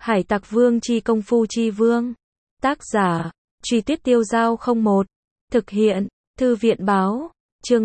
Hải Tặc Vương chi công phu chi vương. Tác giả, Truy Tuyết Tiêu Giao 01. Thực hiện, Thư viện Báo. Chương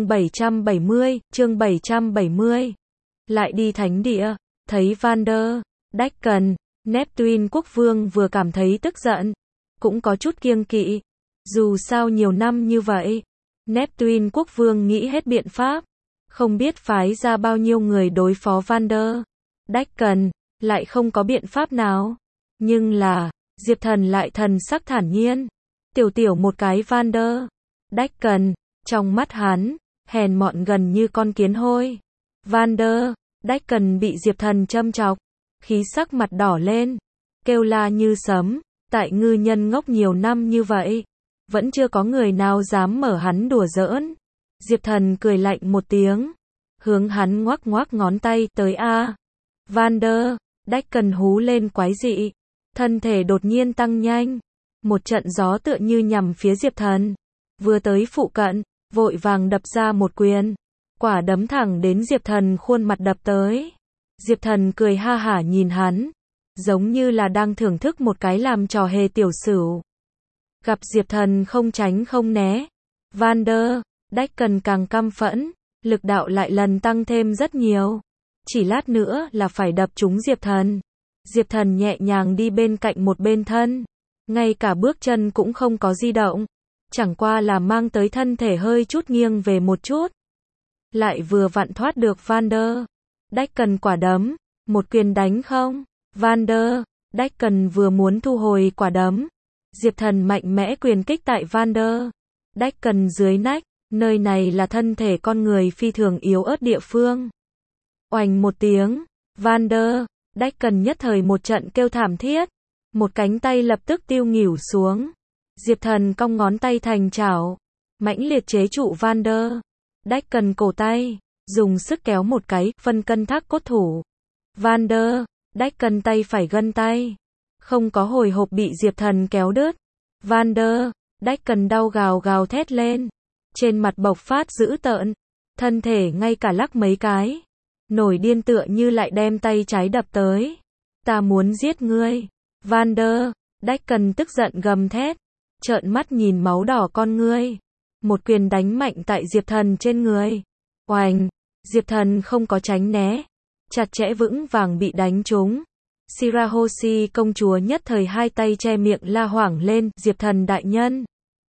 770. Lại đi thánh địa, thấy Vander, Dacken, Neptune quốc vương vừa cảm thấy tức giận, cũng có chút kiêng kỵ. Dù sao nhiều năm như vậy, Neptune quốc vương nghĩ hết biện pháp, không biết phái ra bao nhiêu người đối phó Vander, Dacken, lại không có biện pháp nào. Nhưng là, Diệp Thần lại thần sắc thản nhiên. Tiểu một cái Vander, Dacken, trong mắt hắn, hèn mọn gần như con kiến hôi. Vander, Dacken bị Diệp Thần châm chọc, khí sắc mặt đỏ lên, kêu la như sấm, tại ngư nhân ngốc nhiều năm như vậy, vẫn chưa có người nào dám mở hắn đùa giỡn. Diệp Thần cười lạnh một tiếng, hướng hắn ngoắc ngoắc ngón tay, tới a. Vander, Dacken hú lên quái dị, thân thể đột nhiên tăng nhanh, một trận gió tựa như nhằm phía Diệp Thần, vừa tới phụ cận, vội vàng đập ra một quyền, quả đấm thẳng đến Diệp Thần khuôn mặt đập tới. Diệp Thần cười ha hả nhìn hắn, giống như là đang thưởng thức một cái làm trò hề tiểu sửu. Gặp Diệp Thần không tránh không né, Vander, Dacken càng căm phẫn, lực đạo lại lần tăng thêm rất nhiều. Chỉ lát nữa là phải đập trúng Diệp Thần. Diệp Thần nhẹ nhàng đi bên cạnh một bên thân, ngay cả bước chân cũng không có di động, chẳng qua là mang tới thân thể hơi chút nghiêng về một chút. Lại vừa vặn thoát được Vander, Dacken quả đấm, một quyền đánh không. Vander, Dacken vừa muốn thu hồi quả đấm, Diệp Thần mạnh mẽ quyền kích tại Vander, Dacken dưới nách, nơi này là thân thể con người phi thường yếu ớt địa phương. Oành một tiếng, Vander, Dacken nhất thời một trận kêu thảm thiết, một cánh tay lập tức tiêu nghỉu xuống. Diệp Thần cong ngón tay thành chảo, mãnh liệt chế trụ Vander, Dacken cổ tay, dùng sức kéo một cái, phân cân thác cốt thủ. Vander, Dacken tay phải gân tay, không có hồi hộp bị Diệp Thần kéo đứt. Vander, Dacken đau gào gào thét lên, trên mặt bộc phát dữ tợn, thân thể ngay cả lắc mấy cái, nổi điên tựa như lại đem tay trái đập tới. Ta muốn giết ngươi. Vander, Dacken tức giận gầm thét, trợn mắt nhìn máu đỏ con ngươi, một quyền đánh mạnh tại Diệp Thần trên người. Oành, Diệp Thần không có tránh né, chặt chẽ vững vàng bị đánh trúng. Shirahoshi công chúa nhất thời hai tay che miệng la hoảng lên, Diệp Thần đại nhân,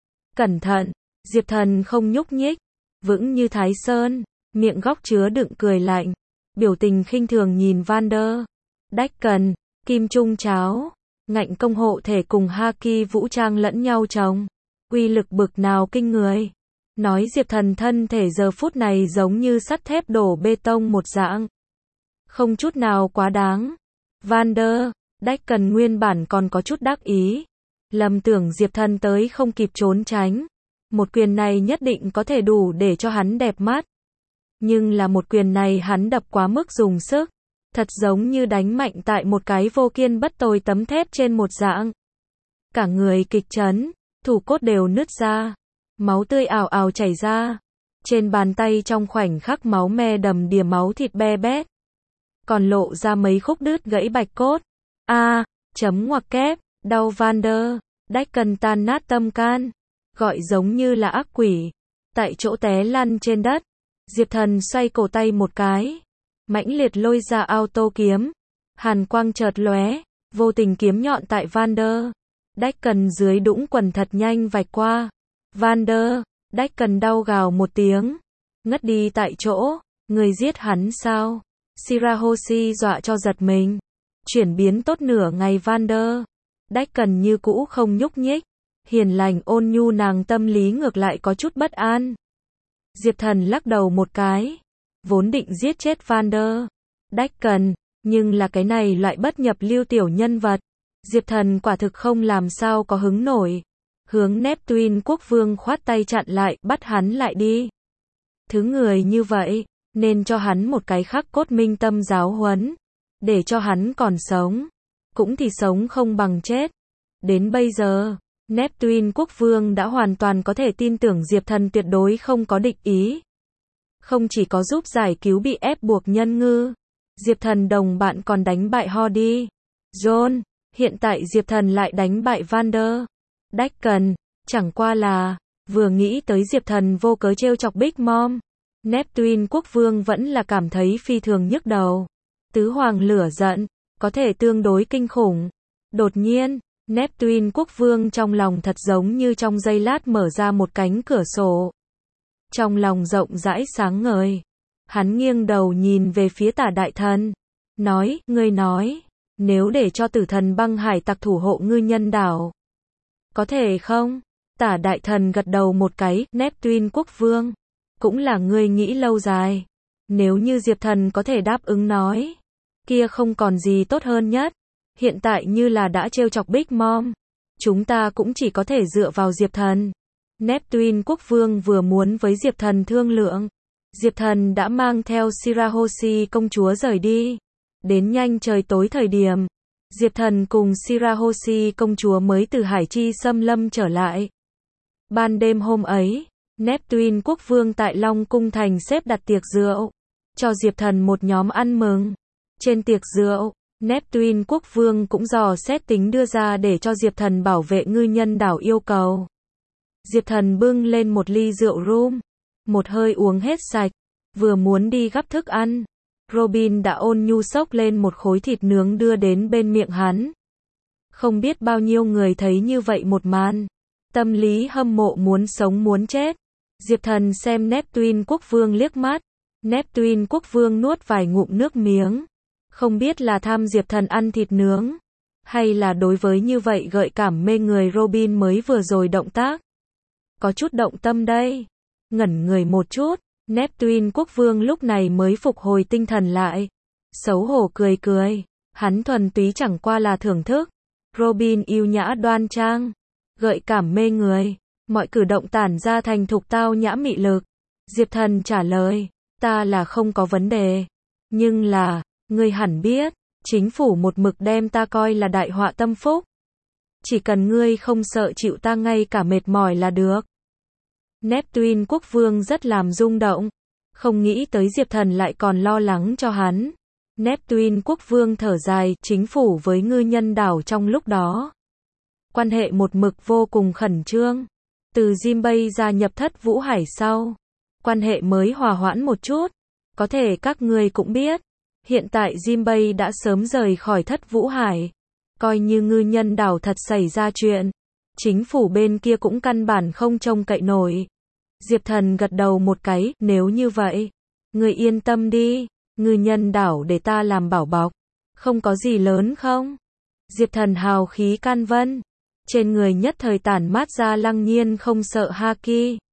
cẩn thận. Diệp Thần không nhúc nhích, vững như Thái Sơn, miệng góc chứa đựng cười lạnh, biểu tình khinh thường nhìn Vander, Dacken, kim trung cháo, ngạnh công hộ thể cùng haki vũ trang lẫn nhau chồng, uy lực bực nào kinh người. Nói Diệp Thần thân thể giờ phút này giống như sắt thép đổ bê tông một dạng, không chút nào quá đáng. Vander, Dacken nguyên bản còn có chút đắc ý, lầm tưởng Diệp Thần tới không kịp trốn tránh, một quyền này nhất định có thể đủ để cho hắn đẹp mắt. Nhưng là một quyền này hắn đập quá mức dùng sức, thật giống như đánh mạnh tại một cái vô kiên bất tồi tấm thép trên một dạng. Cả người kịch chấn, thủ cốt đều nứt ra, máu tươi ào ào chảy ra, trên bàn tay trong khoảnh khắc máu me đầm đìa, máu thịt be bét, còn lộ ra mấy khúc đứt gãy bạch cốt. Chấm ngoặc kép, đau. Vander, Dacken tan nát tâm can, gọi giống như là ác quỷ, tại chỗ té lăn trên đất. Diệp Thần xoay cổ tay một cái, mãnh liệt lôi ra auto kiếm, hàn quang chợt lóe, vô tình kiếm nhọn tại Vander, Dacken dưới đũng quần thật nhanh vạch qua. Vander, Dacken đau gào một tiếng, ngất đi tại chỗ. Người giết hắn sao? Shirahoshi dọa cho giật mình. Chuyển biến tốt nửa ngày Vander, Dacken như cũ không nhúc nhích, hiền lành ôn nhu, nàng tâm lý ngược lại có chút bất an. Diệp Thần lắc đầu một cái, vốn định giết chết Vander, Dacken, nhưng là cái này loại bất nhập lưu tiểu nhân vật, Diệp Thần quả thực không làm sao có hứng nổi. Hướng Neptune quốc vương khoát tay chặn lại, bắt hắn lại đi. Thứ người như vậy, nên cho hắn một cái khắc cốt minh tâm giáo huấn, để cho hắn còn sống, cũng thì sống không bằng chết. Đến bây giờ, Neptune quốc vương đã hoàn toàn có thể tin tưởng Diệp Thần tuyệt đối không có địch ý. Không chỉ có giúp giải cứu bị ép buộc nhân ngư, Diệp Thần đồng bạn còn đánh bại Hody, John, Hiện tại Diệp Thần lại đánh bại Vander Dacken, chẳng qua là, vừa nghĩ tới Diệp Thần vô cớ trêu chọc Big Mom, Neptune quốc vương vẫn là cảm thấy phi thường nhức đầu. Tứ hoàng lửa giận, có thể tương đối kinh khủng. Đột nhiên, Neptune quốc vương trong lòng thật giống như trong giây lát mở ra một cánh cửa sổ. Trong lòng rộng rãi sáng ngời. Hắn nghiêng đầu nhìn về phía Tả đại thần. Nói, ngươi nói, nếu để cho Tử Thần băng hải tặc thủ hộ ngư nhân đảo, có thể không? Tả đại thần gật đầu một cái, Neptune quốc vương, cũng là ngươi nghĩ lâu dài. Nếu như Diệp Thần có thể đáp ứng nói, kia không còn gì tốt hơn nhất. Hiện tại như là đã trêu chọc Big Mom, chúng ta cũng chỉ có thể dựa vào Diệp Thần. Neptune quốc vương vừa muốn với Diệp Thần thương lượng. Diệp Thần đã mang theo Shirahoshi công chúa rời đi. Đến nhanh trời tối thời điểm, Diệp Thần cùng Shirahoshi công chúa mới từ Hải Chi xâm lâm trở lại. Ban đêm hôm ấy, Neptune quốc vương tại Long Cung Thành xếp đặt tiệc rượu, cho Diệp Thần một nhóm ăn mừng. Trên tiệc rượu, Neptune quốc vương cũng dò xét tính đưa ra để cho Diệp Thần bảo vệ ngư nhân đảo yêu cầu. Diệp Thần bưng lên một ly rượu rum, một hơi uống hết sạch, vừa muốn đi gắp thức ăn. Robin đã ôn nhu xốc lên một khối thịt nướng đưa đến bên miệng hắn. Không biết bao nhiêu người thấy như vậy một màn. Tâm lý hâm mộ muốn sống muốn chết. Diệp Thần xem Neptune quốc vương liếc mắt. Neptune quốc vương nuốt vài ngụm nước miếng. Không biết là tham Diệp Thần ăn thịt nướng, hay là đối với như vậy gợi cảm mê người Robin mới vừa rồi động tác. Có chút động tâm đây. Ngẩn người một chút, Neptune quốc vương lúc này mới phục hồi tinh thần lại. Xấu hổ cười cười. Hắn thuần túy chẳng qua là thưởng thức. Robin yêu nhã đoan trang, gợi cảm mê người, mọi cử động tản ra thành thục tao nhã mị lực. Diệp Thần trả lời, ta là không có vấn đề. Nhưng là, ngươi hẳn biết, chính phủ một mực đem ta coi là đại họa tâm phúc. Chỉ cần ngươi không sợ chịu ta ngay cả mệt mỏi là được. Neptune quốc vương rất làm rung động. Không nghĩ tới Diệp Thần lại còn lo lắng cho hắn. Neptune quốc vương thở dài, chính phủ với ngư nhân đảo trong lúc đó. Quan hệ một mực vô cùng khẩn trương. Từ Jinbei gia nhập Thất Vũ Hải sau, quan hệ mới hòa hoãn một chút. Có thể các ngươi cũng biết, hiện tại Jinbei đã sớm rời khỏi Thất Vũ Hải. Coi như ngư nhân đảo thật xảy ra chuyện, chính phủ bên kia cũng căn bản không trông cậy nổi. Diệp Thần gật đầu một cái, nếu như vậy, ngươi yên tâm đi, ngư nhân đảo để ta làm bảo bọc, không có gì lớn không? Diệp Thần hào khí can vân, trên người nhất thời tản mát ra lăng nhiên không sợ haki.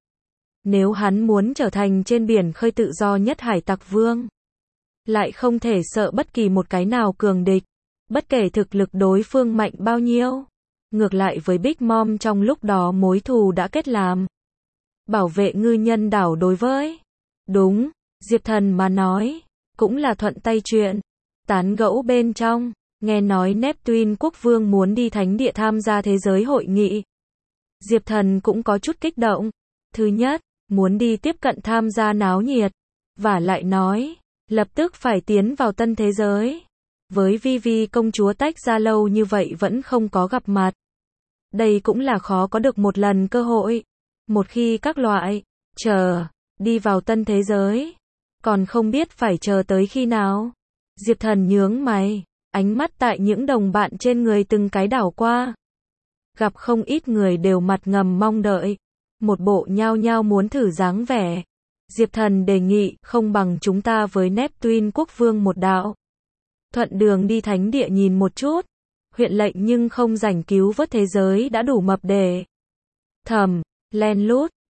Nếu hắn muốn trở thành trên biển khơi tự do nhất hải tặc vương, lại không thể sợ bất kỳ một cái nào cường địch, bất kể thực lực đối phương mạnh bao nhiêu. Ngược lại với Big Mom trong lúc đó mối thù đã kết làm. Bảo vệ ngư nhân đảo đối với, đúng, Diệp Thần mà nói, cũng là thuận tay chuyện. Tán gẫu bên trong, nghe nói Neptune quốc vương muốn đi thánh địa tham gia thế giới hội nghị. Diệp Thần cũng có chút kích động. Thứ nhất, muốn đi tiếp cận tham gia náo nhiệt. Và lại nói, lập tức phải tiến vào tân thế giới. Với Vivi công chúa tách ra lâu như vậy vẫn không có gặp mặt. Đây cũng là khó có được một lần cơ hội. Một khi các loại, đi vào tân thế giới, còn không biết phải chờ tới khi nào. Diệp Thần nhướng mày, ánh mắt tại những đồng bạn trên người từng cái đảo qua. Gặp không ít người đều mặt ngầm mong đợi. Một bộ nhao nhao muốn thử dáng vẻ. Diệp Thần đề nghị, không bằng chúng ta với Neptune quốc vương một đạo. Thuận đường đi thánh địa nhìn một chút. Huyện lệnh nhưng không rảnh cứu vớt thế giới đã đủ mập để len lút.